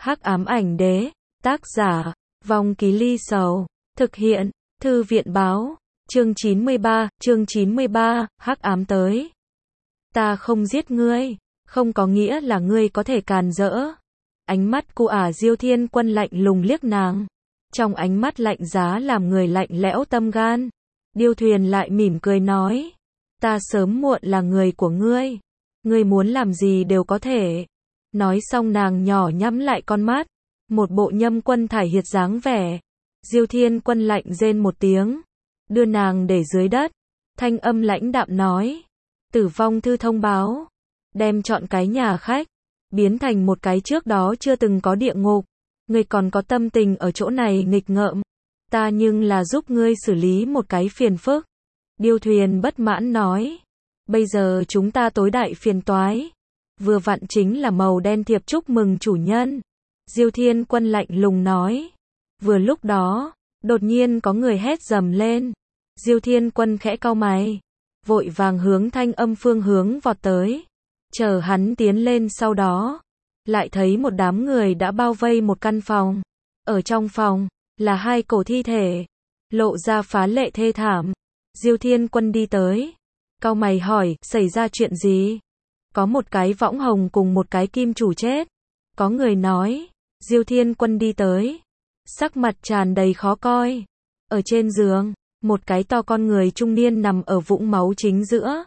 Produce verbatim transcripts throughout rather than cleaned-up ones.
Hắc ám ảnh đế, tác giả, Vong Ký Ly Sầu, thực hiện, Thư viện báo, chương chín mươi ba, chương chín mươi ba, Hắc ám tới. Ta không giết ngươi, không có nghĩa là ngươi có thể càn rỡ. Ánh mắt của ả Diêu Thiên Quân lạnh lùng liếc nàng. Trong ánh mắt lạnh giá làm người lạnh lẽo tâm gan. Điêu Thuyền lại mỉm cười nói. Ta sớm muộn là người của ngươi. Ngươi muốn làm gì đều có thể. Nói xong nàng nhỏ nhắm lại con mắt. Một bộ nhâm quân thải hiệt dáng vẻ. Diêu Thiên Quân lạnh rên một tiếng. Đưa nàng để dưới đất. Thanh âm lãnh đạm nói. Tử vong thư thông báo. Đem chọn cái nhà khách. Biến thành một cái trước đó chưa từng có địa ngục. Ngươi còn có tâm tình ở chỗ này nghịch ngợm. Ta nhưng là giúp ngươi xử lý một cái phiền phức. Điêu Thuyền bất mãn nói. Bây giờ chúng ta tối đại phiền toái. Vừa vặn chính là màu đen thiệp chúc mừng chủ nhân. Diêu Thiên Quân lạnh lùng nói. Vừa lúc đó, đột nhiên có người hét dầm lên. Diêu Thiên Quân khẽ cau mày. Vội vàng hướng thanh âm phương hướng vọt tới. Chờ hắn tiến lên sau đó. Lại thấy một đám người đã bao vây một căn phòng. Ở trong phòng, là hai cổ thi thể. Lộ ra phá lệ thê thảm. Diêu Thiên Quân đi tới. Cau mày hỏi, xảy ra chuyện gì? Có một cái võng hồng cùng một cái kim chủ chết. Có người nói. Diêu Thiên Quân đi tới. Sắc mặt tràn đầy khó coi. Ở trên giường, một cái to con người trung niên nằm ở vũng máu chính giữa.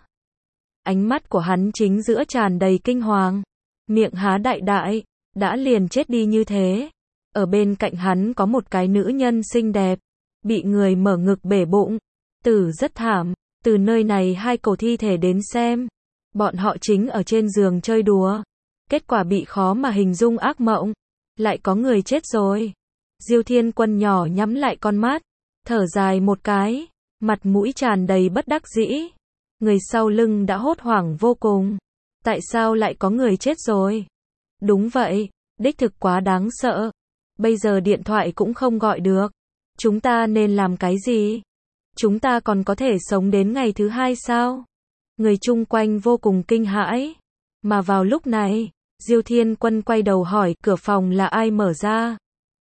Ánh mắt của hắn chính giữa tràn đầy kinh hoàng. Miệng há đại đại, đã liền chết đi như thế. Ở bên cạnh hắn có một cái nữ nhân xinh đẹp. Bị người mở ngực bể bụng. Tử rất thảm. Từ nơi này hai cổ thi thể đến xem. Bọn họ chính ở trên giường chơi đùa. Kết quả bị khó mà hình dung ác mộng. Lại có người chết rồi. Diêu Thiên Quân nhỏ nhắm lại con mắt. Thở dài một cái. Mặt mũi tràn đầy bất đắc dĩ. Người sau lưng đã hốt hoảng vô cùng. Tại sao lại có người chết rồi? Đúng vậy, đích thực quá đáng sợ. Bây giờ điện thoại cũng không gọi được. Chúng ta nên làm cái gì? Chúng ta còn có thể sống đến ngày thứ hai sao? Người chung quanh vô cùng kinh hãi. Mà vào lúc này, Diêu Thiên Quân quay đầu hỏi cửa phòng là ai mở ra?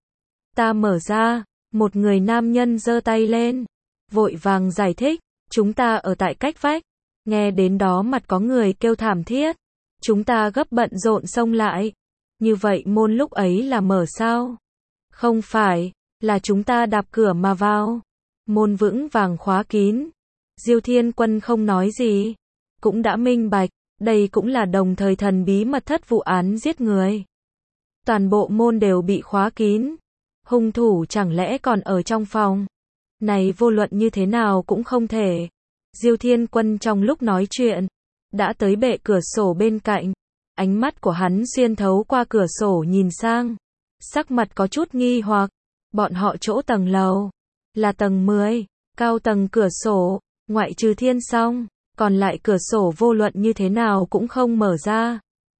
Ta mở ra, một người nam nhân giơ tay lên. Vội vàng giải thích, chúng ta ở tại cách vách. Nghe đến đó mặt có người kêu thảm thiết. Chúng ta gấp bận rộn xông lại. Như vậy môn lúc ấy là mở sao? Không phải, là chúng ta đạp cửa mà vào. Môn vững vàng khóa kín. Diêu Thiên Quân không nói gì. Cũng đã minh bạch, đây cũng là đồng thời thần bí mật thất vụ án giết người. Toàn bộ môn đều bị khóa kín. Hung thủ chẳng lẽ còn ở trong phòng? Này vô luận như thế nào cũng không thể. Diêu Thiên Quân trong lúc nói chuyện, đã tới bệ cửa sổ bên cạnh. Ánh mắt của hắn xuyên thấu qua cửa sổ nhìn sang. Sắc mặt có chút nghi hoặc. Bọn họ chỗ tầng lầu. Là tầng mười. Cao tầng cửa sổ. Ngoại trừ thiên song. Còn lại cửa sổ vô luận như thế nào cũng không mở ra.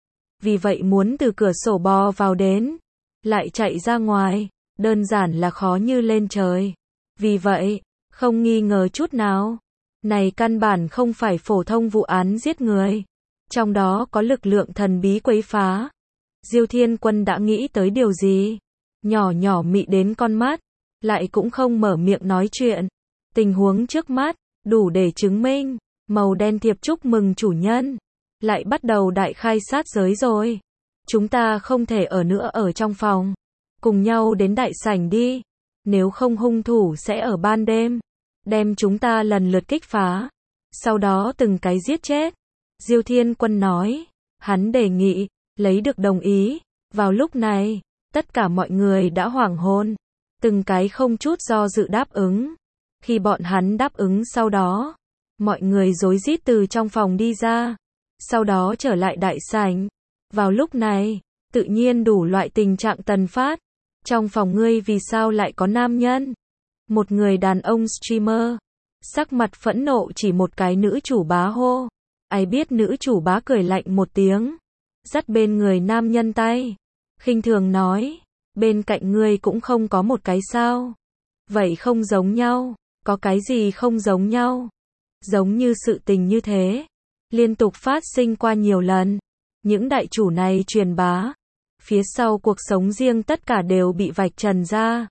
Vì vậy muốn từ cửa sổ bò vào đến. Lại chạy ra ngoài. Đơn giản là khó như lên trời. Vì vậy, không nghi ngờ chút nào. Này căn bản không phải phổ thông vụ án giết người. Trong đó có lực lượng thần bí quấy phá. Diêu Thiên Quân đã nghĩ tới điều gì? Nhỏ nhỏ mị đến con mắt. Lại cũng không mở miệng nói chuyện. Tình huống trước mắt, đủ để chứng minh. Màu đen thiệp chúc mừng chủ nhân. Lại bắt đầu đại khai sát giới rồi. Chúng ta không thể ở nữa ở trong phòng. Cùng nhau đến đại sảnh đi. Nếu không hung thủ sẽ ở ban đêm. Đem chúng ta lần lượt kích phá. Sau đó từng cái giết chết. Diêu Thiên Quân nói. Hắn đề nghị. Lấy được đồng ý. Vào lúc này. Tất cả mọi người đã hoảng hồn. Từng cái không chút do dự đáp ứng. Khi bọn hắn đáp ứng sau đó. Mọi người rối rít từ trong phòng đi ra. Sau đó trở lại đại sảnh. Vào lúc này. Tự nhiên đủ loại tình trạng tần phát. Trong phòng ngươi vì sao lại có nam nhân? Một người đàn ông streamer. Sắc mặt phẫn nộ chỉ một cái nữ chủ bá hô. Ai biết nữ chủ bá cười lạnh một tiếng. Dắt bên người nam nhân tay. Khinh thường nói. Bên cạnh ngươi cũng không có một cái sao. Vậy không giống nhau. Có cái gì không giống nhau? Giống như sự tình như thế. Liên tục phát sinh qua nhiều lần. Những đại chủ này truyền bá. Phía sau cuộc sống riêng tất cả đều bị vạch trần ra.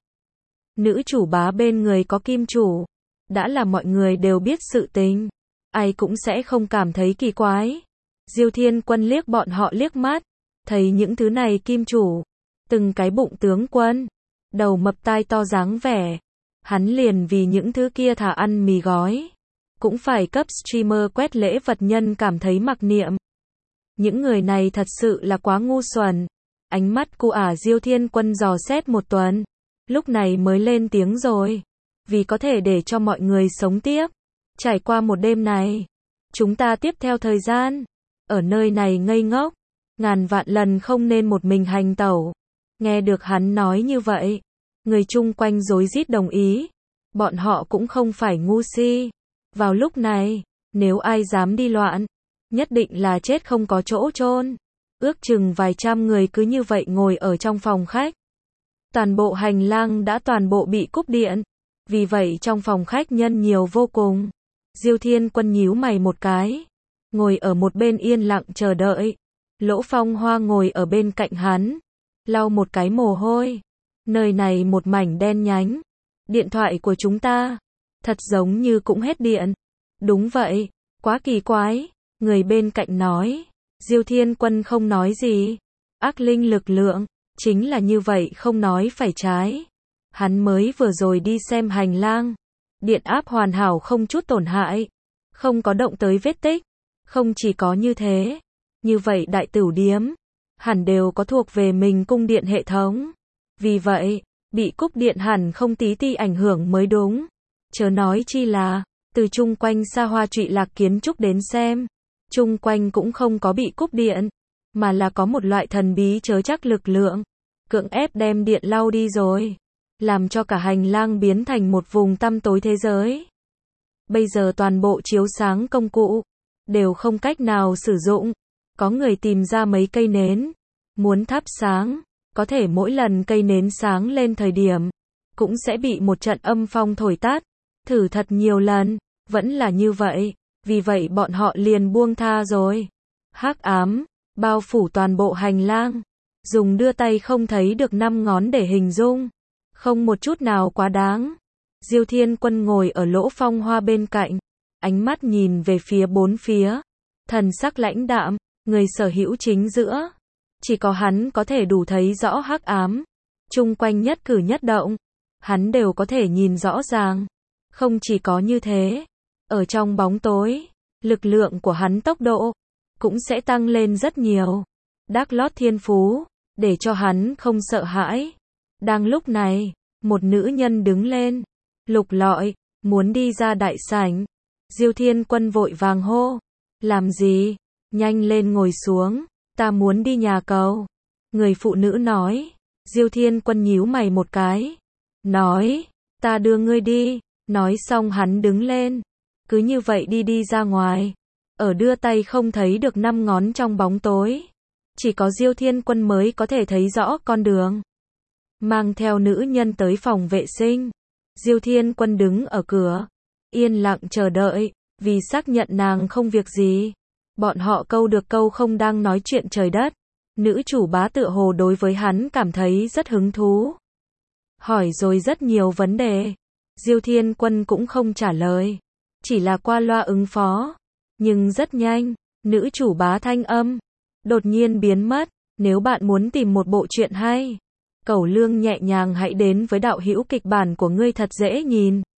Nữ chủ bá bên người có kim chủ. Đã là mọi người đều biết sự tình. Ai cũng sẽ không cảm thấy kỳ quái. Diêu Thiên Quân liếc bọn họ liếc mắt. Thấy những thứ này kim chủ. Từng cái bụng tướng quân. Đầu mập tai to dáng vẻ. Hắn liền vì những thứ kia thả ăn mì gói. Cũng phải cấp streamer quét lễ vật nhân cảm thấy mặc niệm. Những người này thật sự là quá ngu xuẩn. Ánh mắt cụ ả Diêu Thiên Quân dò xét một tuần. Lúc này mới lên tiếng rồi. Vì có thể để cho mọi người sống tiếp. Trải qua một đêm này. Chúng ta tiếp theo thời gian. Ở nơi này ngây ngốc. Ngàn vạn lần không nên một mình hành tẩu. Nghe được hắn nói như vậy. Người chung quanh rối rít đồng ý. Bọn họ cũng không phải ngu si. Vào lúc này, nếu ai dám đi loạn, nhất định là chết không có chỗ chôn. Ước chừng vài trăm người cứ như vậy ngồi ở trong phòng khách. Toàn bộ hành lang đã toàn bộ bị cúp điện. Vì vậy trong phòng khách nhân nhiều vô cùng. Diêu Thiên Quân nhíu mày một cái. Ngồi ở một bên yên lặng chờ đợi. Lỗ Phong Hoa ngồi ở bên cạnh hắn. Lau một cái mồ hôi. Nơi này một mảnh đen nhánh. Điện thoại của chúng ta. Thật giống như cũng hết điện. Đúng vậy. Quá kỳ quái. Người bên cạnh nói. Diêu Thiên Quân không nói gì. Ác linh lực lượng. Chính là như vậy không nói phải trái. Hắn mới vừa rồi đi xem hành lang. Điện áp hoàn hảo không chút tổn hại. Không có động tới vết tích. Không chỉ có như thế. Như vậy đại tửu điếm. Hẳn đều có thuộc về mình cung điện hệ thống. Vì vậy, bị cúp điện hẳn không tí ti ảnh hưởng mới đúng. Chớ nói chi là, từ chung quanh xa hoa trụy lạc kiến trúc đến xem. Chung quanh cũng không có bị cúp điện. Mà là có một loại thần bí chớ chắc lực lượng. Cưỡng ép đem điện lau đi rồi. Làm cho cả hành lang biến thành một vùng tăm tối thế giới. Bây giờ toàn bộ chiếu sáng công cụ. Đều không cách nào sử dụng. Có người tìm ra mấy cây nến. Muốn thắp sáng. Có thể mỗi lần cây nến sáng lên thời điểm. Cũng sẽ bị một trận âm phong thổi tắt. Thử thật nhiều lần. Vẫn là như vậy. Vì vậy bọn họ liền buông tha rồi. Hắc ám. Bao phủ toàn bộ hành lang. Dùng đưa tay không thấy được năm ngón để hình dung. Không một chút nào quá đáng. Diêu Thiên Quân ngồi ở Lỗ Phong Hoa bên cạnh. Ánh mắt nhìn về phía bốn phía. Thần sắc lãnh đạm. Người sở hữu chính giữa. Chỉ có hắn có thể đủ thấy rõ hắc ám. Chung quanh nhất cử nhất động. Hắn đều có thể nhìn rõ ràng. Không chỉ có như thế. Ở trong bóng tối. Lực lượng của hắn tốc độ. Cũng sẽ tăng lên rất nhiều. Đắc lót thiên phú. Để cho hắn không sợ hãi. Đang lúc này. Một nữ nhân đứng lên. Lục lọi. Muốn đi ra đại sảnh. Diêu Thiên Quân vội vàng hô. Làm gì? Nhanh lên ngồi xuống. Ta muốn đi nhà cầu. Người phụ nữ nói. Diêu Thiên Quân nhíu mày một cái. Nói. Ta đưa ngươi đi. Nói xong hắn đứng lên. Cứ như vậy đi đi ra ngoài. Ở đưa tay không thấy được năm ngón trong bóng tối. Chỉ có Diêu Thiên Quân mới có thể thấy rõ con đường. Mang theo nữ nhân tới phòng vệ sinh. Diêu Thiên Quân đứng ở cửa. Yên lặng chờ đợi. Vì xác nhận nàng không việc gì. Bọn họ câu được câu không đang nói chuyện trời đất. Nữ chủ bá tựa hồ đối với hắn cảm thấy rất hứng thú. Hỏi rồi rất nhiều vấn đề. Diêu Thiên Quân cũng không trả lời. Chỉ là qua loa ứng phó. Nhưng rất nhanh, nữ chủ bá thanh âm. Đột nhiên biến mất. Nếu bạn muốn tìm một bộ truyện hay. Cẩu lương nhẹ nhàng hãy đến với đạo hữu kịch bản của ngươi thật dễ nhìn.